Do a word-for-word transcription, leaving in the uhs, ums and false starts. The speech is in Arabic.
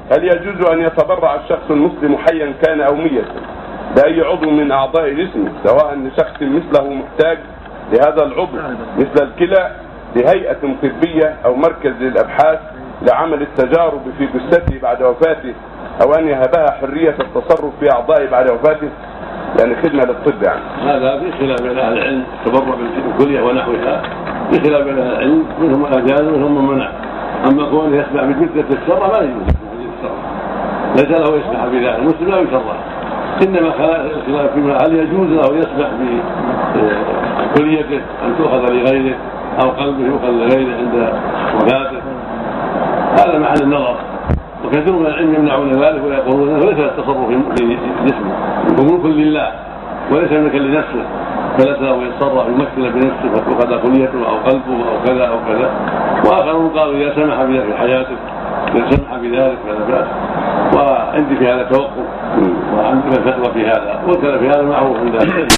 هل يجوز أن يتبرع الشخص المسلم حيا كان أو ميتا بأي عضو من أعضاء جسمه، سواء لشخص مثله محتاج لهذا العضو مثل الكلى لهيئة طبية أو مركز للأبحاث لعمل التجارب في جثته بعد وفاته، أو أن يهبها حرية التصرف في أعضائه بعد وفاته، يعني خدمة للطب يعني؟ هذا في خلاف بين أهل العلم، التبرع بالكلية ونحوها في خلاف بين أهل العلم، منهم من أجاز ومنهم من منع. أما كونه يسمع بجثة الشرع ما يجوز، ليس له يسمح بذلك، المسلم لا يشرع، إنما خلاف فيما هل يجوز له يسمح بكليته أن تؤخذ لغيره أو قلبه يؤخذ لغيره عند وفاته، هذا محل النظر. وكثير من العلم يمنعون ذلك ويقولون انه ليس التصرف في جسمه، وملك لله وليس ملكا لنفسه، فليس له يتصرف يمثل بنفسه فتؤخذ كليته او قلبه او كذا او كذا. واخرون قالوا اذا سمح بذلك في حياته، اذا سمح بذلك فلا باس. وعندي في هذا توقف وعندي فتوى في هذا، وكذا في هذا معروف عند